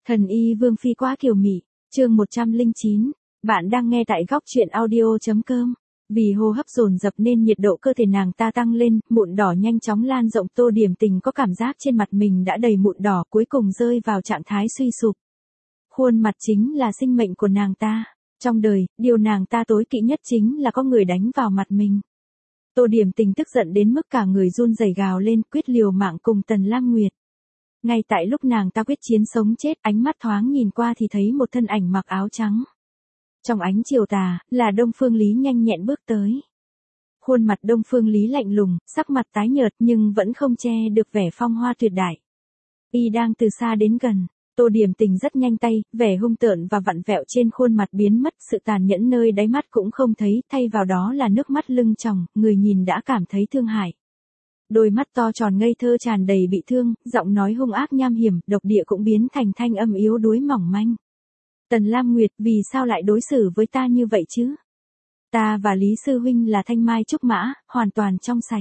Thần y Vương Phi quá kiều mị, chương 109, bạn đang nghe tại góc truyện audio.com. Vì hô hấp dồn dập nên nhiệt độ cơ thể nàng ta tăng lên, mụn đỏ nhanh chóng lan rộng. Tô Điểm Tình có cảm giác trên mặt mình đã đầy mụn đỏ, cuối cùng rơi vào trạng thái suy sụp. Khuôn mặt chính là sinh mệnh của nàng ta. Trong đời, điều nàng ta tối kỵ nhất chính là có người đánh vào mặt mình. Tô Điểm Tình tức giận đến mức cả người run rẩy gào lên, quyết liều mạng cùng Tần Lam Nguyệt. Ngay tại lúc nàng ta quyết chiến sống chết, ánh mắt thoáng nhìn qua thì thấy một thân ảnh mặc áo trắng. Trong ánh chiều tà, là Đông Phương Lý nhanh nhẹn bước tới. Khuôn mặt Đông Phương Lý lạnh lùng, sắc mặt tái nhợt nhưng vẫn không che được vẻ phong hoa tuyệt đại. Y đang từ xa đến gần, Tô Điểm Tình rất nhanh tay, vẻ hung tợn và vặn vẹo trên khuôn mặt biến mất, sự tàn nhẫn nơi đáy mắt cũng không thấy, thay vào đó là nước mắt lưng tròng, người nhìn đã cảm thấy thương hại. Đôi mắt to tròn ngây thơ tràn đầy bị thương, giọng nói hung ác nham hiểm, độc địa cũng biến thành thanh âm yếu đuối mỏng manh. Tần Lam Nguyệt, vì sao lại đối xử với ta như vậy chứ? Ta và Lý Sư Huynh là thanh mai trúc mã, hoàn toàn trong sạch.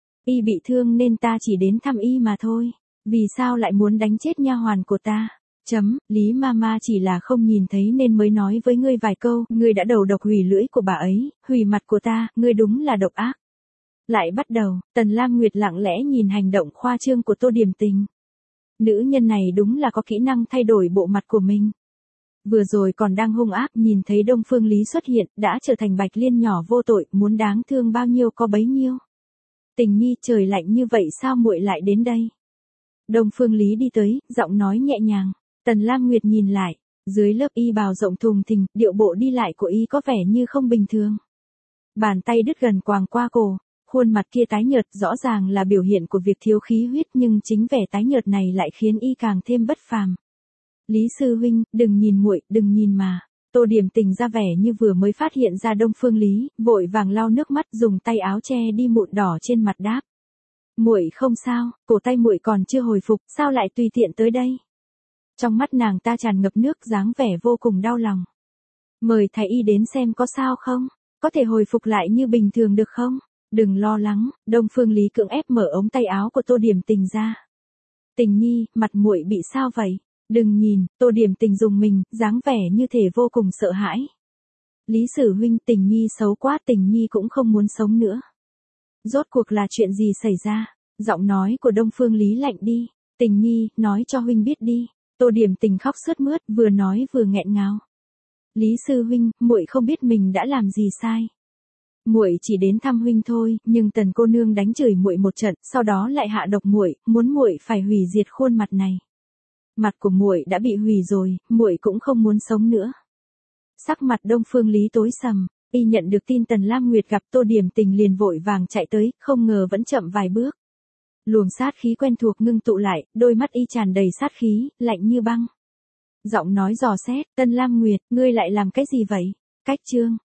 Y bị thương nên ta chỉ đến thăm y mà thôi. Vì sao lại muốn đánh chết nha hoàn của ta? Lý Mama chỉ là không nhìn thấy nên mới nói với ngươi vài câu, ngươi đã đầu độc hủy lưỡi của bà ấy, hủy mặt của ta, ngươi đúng là độc ác. Lại bắt đầu, Tần Lam Nguyệt lặng lẽ nhìn hành động khoa trương của Tô Điểm Tình. Nữ nhân này đúng là có kỹ năng thay đổi bộ mặt của mình. Vừa rồi còn đang hung ác, nhìn thấy Đông Phương Lý xuất hiện, đã trở thành Bạch Liên nhỏ vô tội, muốn đáng thương bao nhiêu có bấy nhiêu. Tình nhi, trời lạnh như vậy sao muội lại đến đây? Đông Phương Lý đi tới, giọng nói nhẹ nhàng. Tần Lam Nguyệt nhìn lại, dưới lớp y bào rộng thùng thình, điệu bộ đi lại của y có vẻ như không bình thường. Bàn tay đứt gần quàng qua cổ. Khuôn mặt kia tái nhợt rõ ràng là biểu hiện của việc thiếu khí huyết, nhưng chính vẻ tái nhợt này lại khiến y càng thêm bất phàm. Lý Sư Huynh, đừng nhìn muội, đừng nhìn mà. Tô Điểm Tình ra vẻ như vừa mới phát hiện ra Đông Phương Lý, vội vàng lau nước mắt, dùng tay áo che đi mụn đỏ trên mặt đáp. Muội không sao, cổ tay muội còn chưa hồi phục, sao lại tùy tiện tới đây? Trong mắt nàng ta tràn ngập nước, dáng vẻ vô cùng đau lòng. Mời thái y đến xem có sao không? Có thể hồi phục lại như bình thường được không? Đừng lo lắng, Đông Phương Lý cưỡng ép mở ống tay áo của Tô Điểm Tình ra. Tình nhi, mặt muội bị sao vậy? Đừng nhìn, Tô Điểm Tình dùng mình, dáng vẻ như thể vô cùng sợ hãi. Lý Sử Huynh, Tình nhi xấu quá, Tình nhi cũng không muốn sống nữa. Rốt cuộc là chuyện gì xảy ra? Giọng nói của Đông Phương Lý lạnh đi. Tình nhi, nói cho Huynh biết đi. Tô Điểm Tình khóc sướt mướt, vừa nói vừa nghẹn ngào. Lý Sư Huynh, muội không biết mình đã làm gì sai. Muội chỉ đến thăm huynh thôi, nhưng Tần cô nương đánh chửi muội một trận, sau đó lại hạ độc muội, muốn muội phải hủy diệt khuôn mặt này. Mặt của muội đã bị hủy rồi, muội cũng không muốn sống nữa. Sắc mặt Đông Phương Lý tối sầm, y nhận được tin Tần Lam Nguyệt gặp Tô Điểm Tình liền vội vàng chạy tới, không ngờ vẫn chậm vài bước. Luồng sát khí quen thuộc ngưng tụ lại, đôi mắt y tràn đầy sát khí, lạnh như băng. Giọng nói dò xét, Tần Lam Nguyệt, ngươi lại làm cái gì vậy? Cách chương